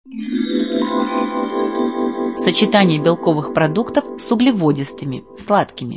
Сочетание белковых продуктов с углеводистыми, сладкими.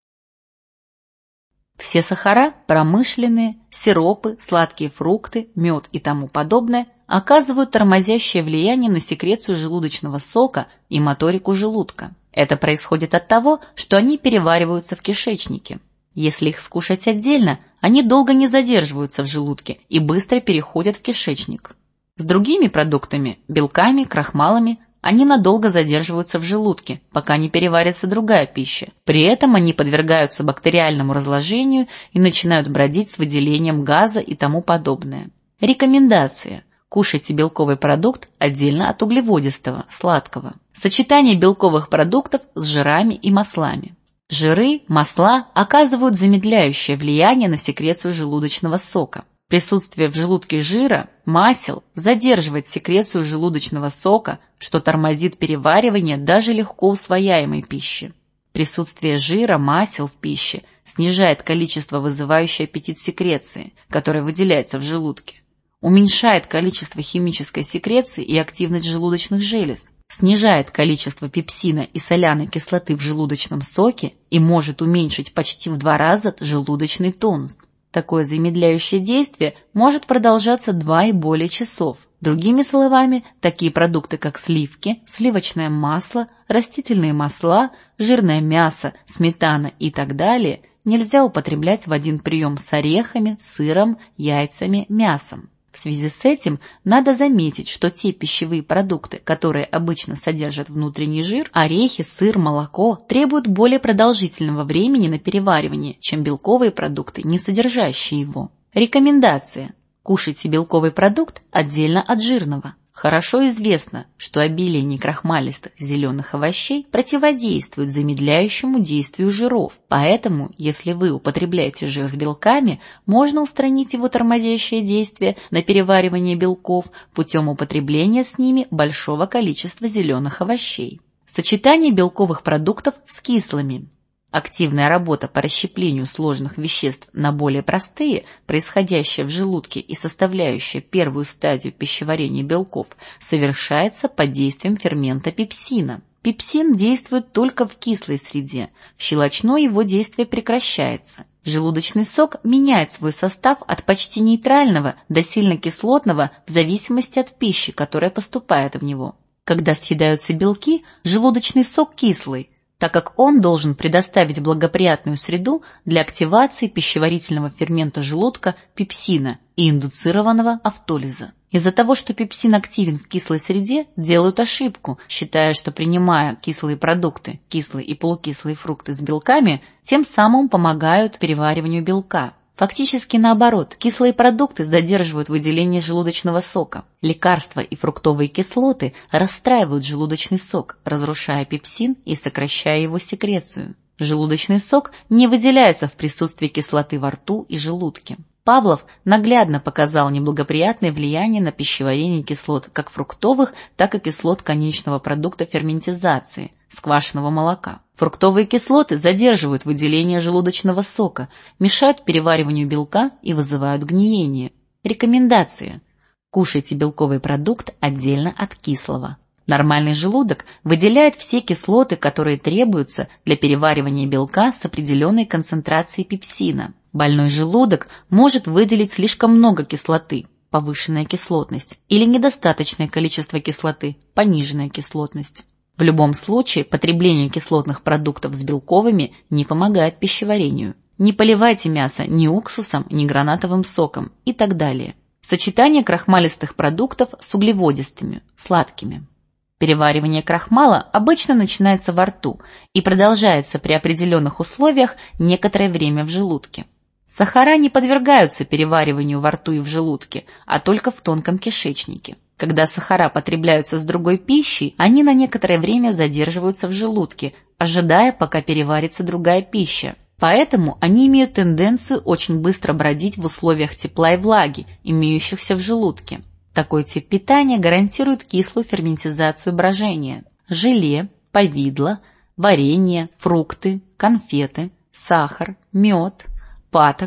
Все сахара, промышленные, сиропы, сладкие фрукты, мед и тому подобное оказывают тормозящее влияние на секрецию желудочного сока и моторику желудка. Это происходит от того, что они перевариваются в кишечнике. Если их скушать отдельно, они долго не задерживаются в желудке и быстро переходят в кишечник. С другими продуктами, белками, крахмалами, они надолго задерживаются в желудке, пока не переварится другая пища. При этом они подвергаются бактериальному разложению и начинают бродить с выделением газа и тому подобное. Рекомендация. Кушайте белковый продукт отдельно от углеводистого, сладкого. Сочетание белковых продуктов с жирами и маслами. Жиры, масла оказывают замедляющее влияние на секрецию желудочного сока. Присутствие в желудке жира, масел задерживает секрецию желудочного сока, что тормозит переваривание даже легко усвояемой пищи. Присутствие жира, масел в пище снижает количество вызывающей аппетит секреции, которая выделяется в желудке, уменьшает количество химической секреции и активность желудочных желез, снижает количество пепсина и соляной кислоты в желудочном соке и может уменьшить почти в 2 раза желудочный тонус. Такое замедляющее действие может продолжаться 2 и более часов. Другими словами, такие продукты, как сливки, сливочное масло, растительные масла, жирное мясо, сметана и так далее, нельзя употреблять в один прием с орехами, сыром, яйцами, мясом. В связи с этим надо заметить, что те пищевые продукты, которые обычно содержат внутренний жир, орехи, сыр, молоко, требуют более продолжительного времени на переваривание, чем белковые продукты, не содержащие его. Рекомендация. Кушайте белковый продукт отдельно от жирного. Хорошо известно, что обилие некрахмалистых зеленых овощей противодействует замедляющему действию жиров, поэтому, если вы употребляете жир с белками, можно устранить его тормозящее действие на переваривание белков путем употребления с ними большого количества зеленых овощей. Сочетание белковых продуктов с кислыми. Активная работа по расщеплению сложных веществ на более простые, происходящая в желудке и составляющая первую стадию пищеварения белков, совершается под действием фермента пепсина. Пепсин действует только в кислой среде, в щелочной его действие прекращается. Желудочный сок меняет свой состав от почти нейтрального до сильно кислотного в зависимости от пищи, которая поступает в него. Когда съедаются белки, желудочный сок кислый, так как он должен предоставить благоприятную среду для активации пищеварительного фермента желудка пепсина и индуцированного автолиза. Из-за того, что пепсин активен в кислой среде, делают ошибку, считая, что принимая кислые продукты, кислые и полукислые фрукты с белками, тем самым помогают перевариванию белка. Фактически наоборот, кислые продукты задерживают выделение желудочного сока. Лекарства и фруктовые кислоты расстраивают желудочный сок, разрушая пепсин и сокращая его секрецию. Желудочный сок не выделяется в присутствии кислоты во рту и желудке. Павлов наглядно показал неблагоприятное влияние на пищеварение кислот как фруктовых, так и кислот конечного продукта ферментизации – сквашенного молока. Фруктовые кислоты задерживают выделение желудочного сока, мешают перевариванию белка и вызывают гниение. Рекомендация. Кушайте белковый продукт отдельно от кислого. Нормальный желудок выделяет все кислоты, которые требуются для переваривания белка с определенной концентрацией пепсина. Больной желудок может выделить слишком много кислоты, повышенная кислотность, или недостаточное количество кислоты, пониженная кислотность. В любом случае, потребление кислотных продуктов с белковыми не помогает пищеварению. Не поливайте мясо ни уксусом, ни гранатовым соком и так далее. Сочетание крахмалистых продуктов с углеводистыми, сладкими. Переваривание крахмала обычно начинается во рту и продолжается при определенных условиях некоторое время в желудке. Сахара не подвергаются перевариванию во рту и в желудке, а только в тонком кишечнике. Когда сахара потребляются с другой пищей, они на некоторое время задерживаются в желудке, ожидая, пока переварится другая пища. Поэтому они имеют тенденцию очень быстро бродить в условиях тепла и влаги, имеющихся в желудке. Такой тип питания гарантирует кислую ферментизацию брожения. Желе, повидло, варенье, фрукты, конфеты, сахар, мед, патока,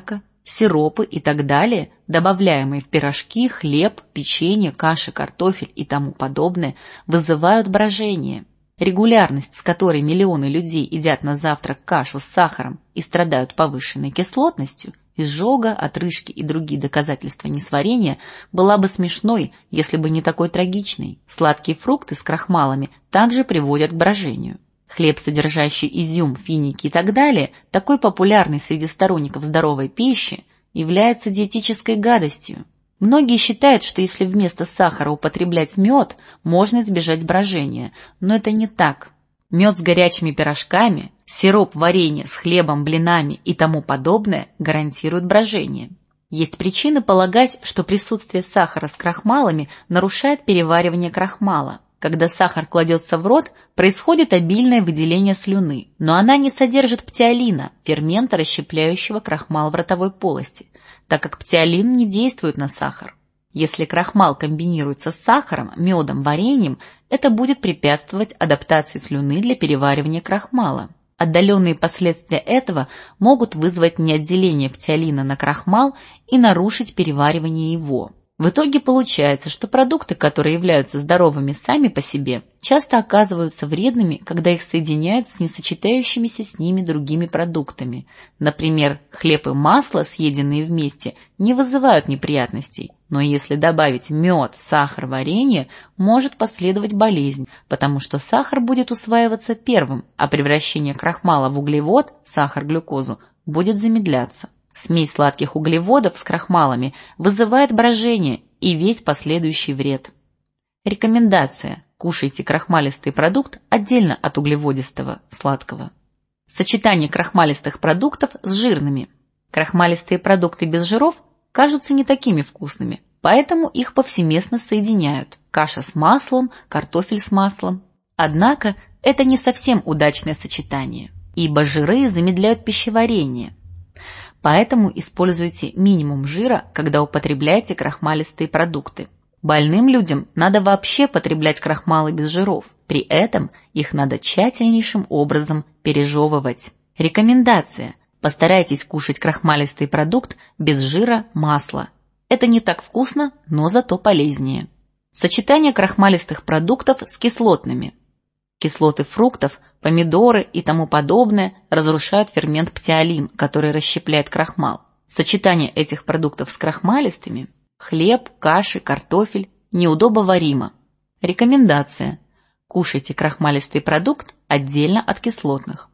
сиропы и так далее, добавляемые в пирожки, хлеб, печенье, каши, картофель и тому подобное, вызывают брожение. Регулярность, с которой миллионы людей едят на завтрак кашу с сахаром и страдают повышенной кислотностью, изжога, отрыжки и другие доказательства несварения, была бы смешной, если бы не такой трагичной. Сладкие фрукты с крахмалами также приводят к брожению. Хлеб, содержащий изюм, финики и так далее, такой популярный среди сторонников здоровой пищи, является диетической гадостью. Многие считают, что если вместо сахара употреблять мед, можно избежать брожения, но это не так. Мед с горячими пирожками, сироп, варенье с хлебом, блинами и тому подобное гарантируют брожение. Есть причины полагать, что присутствие сахара с крахмалами нарушает переваривание крахмала. Когда сахар кладется в рот, происходит обильное выделение слюны, но она не содержит птиолина, фермента, расщепляющего крахмал в ротовой полости, так как птиолин не действует на сахар. Если крахмал комбинируется с сахаром, медом, вареньем, это будет препятствовать адаптации слюны для переваривания крахмала. Отдаленные последствия этого могут вызвать неотделение птиолина на крахмал и нарушить переваривание его. В итоге получается, что продукты, которые являются здоровыми сами по себе, часто оказываются вредными, когда их соединяют с несочетающимися с ними другими продуктами. Например, хлеб и масло, съеденные вместе, не вызывают неприятностей, но если добавить мед, сахар, варенье, может последовать болезнь, потому что сахар будет усваиваться первым, а превращение крахмала в углевод, сахар, глюкозу, будет замедляться. Смесь сладких углеводов с крахмалами вызывает брожение и весь последующий вред. Рекомендация: кушайте крахмалистый продукт отдельно от углеводистого, сладкого. Сочетание крахмалистых продуктов с жирными. Крахмалистые продукты без жиров кажутся не такими вкусными, поэтому их повсеместно соединяют. Каша с маслом, картофель с маслом. Однако это не совсем удачное сочетание, ибо жиры замедляют пищеварение. Поэтому используйте минимум жира, когда употребляете крахмалистые продукты. Больным людям надо вообще потреблять крахмалы без жиров, при этом их надо тщательнейшим образом пережевывать. Рекомендация: постарайтесь кушать крахмалистый продукт без жира, масла. Это не так вкусно, но зато полезнее. Сочетание крахмалистых продуктов с кислотными. Кислоты фруктов, помидоры и тому подобное разрушают фермент птиолин, который расщепляет крахмал. Сочетание этих продуктов с крахмалистыми – хлеб, каши, картофель – неудобоваримо. Рекомендация: кушайте крахмалистый продукт отдельно от кислотных.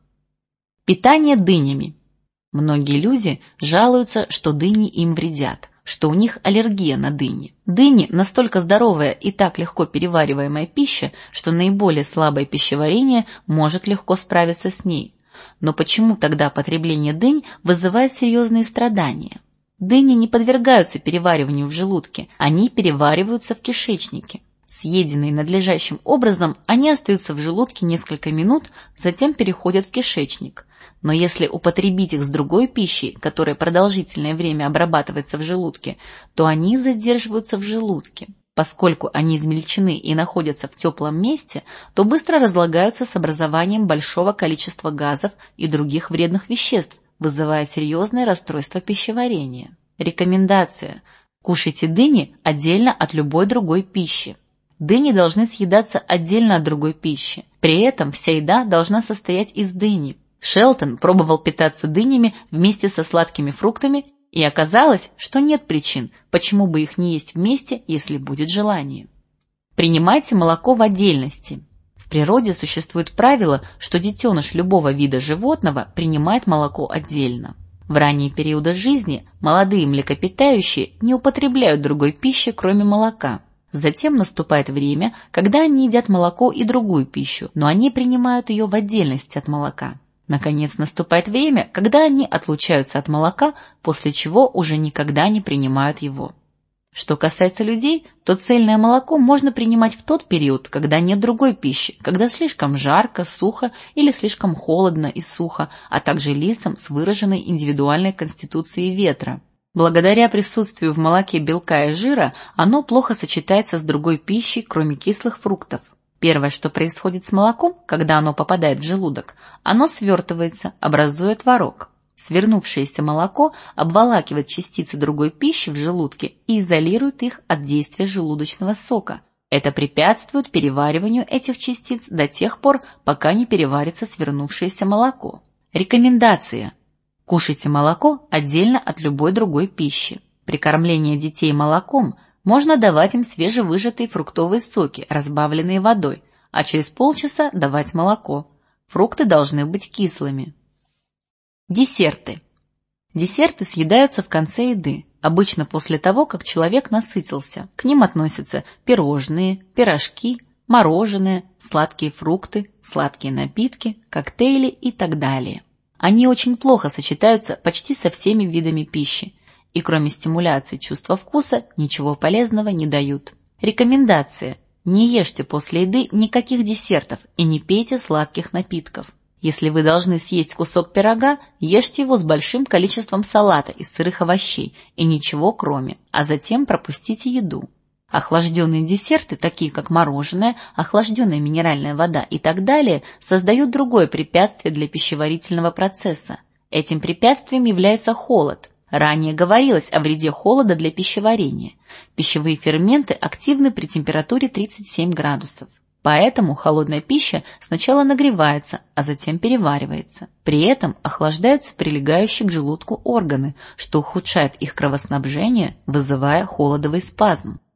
Питание дынями. Многие люди жалуются, что дыни им вредят, что у них аллергия на дыни. Дыни – настолько здоровая и так легко перевариваемая пища, что наиболее слабое пищеварение может легко справиться с ней. Но почему тогда потребление дынь вызывает серьезные страдания? Дыни не подвергаются перевариванию в желудке, они перевариваются в кишечнике. Съеденные надлежащим образом, они остаются в желудке несколько минут, затем переходят в кишечник. Но если употребить их с другой пищей, которая продолжительное время обрабатывается в желудке, то они задерживаются в желудке. Поскольку они измельчены и находятся в теплом месте, то быстро разлагаются с образованием большого количества газов и других вредных веществ, вызывая серьезное расстройство пищеварения. Рекомендация: кушайте дыни отдельно от любой другой пищи. Дыни должны съедаться отдельно от другой пищи. При этом вся еда должна состоять из дыни. Шелтон пробовал питаться дынями вместе со сладкими фруктами, и оказалось, что нет причин, почему бы их не есть вместе, если будет желание. Принимайте молоко в отдельности. В природе существует правило, что детеныш любого вида животного принимает молоко отдельно. В ранние периоды жизни молодые млекопитающие не употребляют другой пищи, кроме молока. Затем наступает время, когда они едят молоко и другую пищу, но они принимают ее в отдельности от молока. Наконец наступает время, когда они отлучаются от молока, после чего уже никогда не принимают его. Что касается людей, то цельное молоко можно принимать в тот период, когда нет другой пищи, когда слишком жарко, сухо или слишком холодно и сухо, а также лицам с выраженной индивидуальной конституцией ветра. Благодаря присутствию в молоке белка и жира оно плохо сочетается с другой пищей, кроме кислых фруктов. Первое, что происходит с молоком, когда оно попадает в желудок, оно свертывается, образуя творог. Свернувшееся молоко обволакивает частицы другой пищи в желудке и изолирует их от действия желудочного сока. Это препятствует перевариванию этих частиц до тех пор, пока не переварится свернувшееся молоко. Рекомендация. Кушайте молоко отдельно от любой другой пищи. При кормлении детей молоком можно давать им свежевыжатые фруктовые соки, разбавленные водой, а через полчаса давать молоко. Фрукты должны быть кислыми. Десерты. Десерты съедаются в конце еды, обычно после того, как человек насытился. К ним относятся пирожные, пирожки, мороженое, сладкие фрукты, сладкие напитки, коктейли и так далее. Они очень плохо сочетаются почти со всеми видами пищи и кроме стимуляции чувства вкуса ничего полезного не дают. Рекомендация. Не ешьте после еды никаких десертов и не пейте сладких напитков. Если вы должны съесть кусок пирога, ешьте его с большим количеством салата из сырых овощей и ничего кроме, а затем пропустите еду. Охлажденные десерты, такие как мороженое, охлажденная минеральная вода и так далее, создают другое препятствие для пищеварительного процесса. Этим препятствием является холод. Ранее говорилось о вреде холода для пищеварения. Пищевые ферменты активны при температуре 37 градусов. Поэтому холодная пища сначала нагревается, а затем переваривается. При этом охлаждаются прилегающие к желудку органы, что ухудшает их кровоснабжение, вызывая холодовый спазм.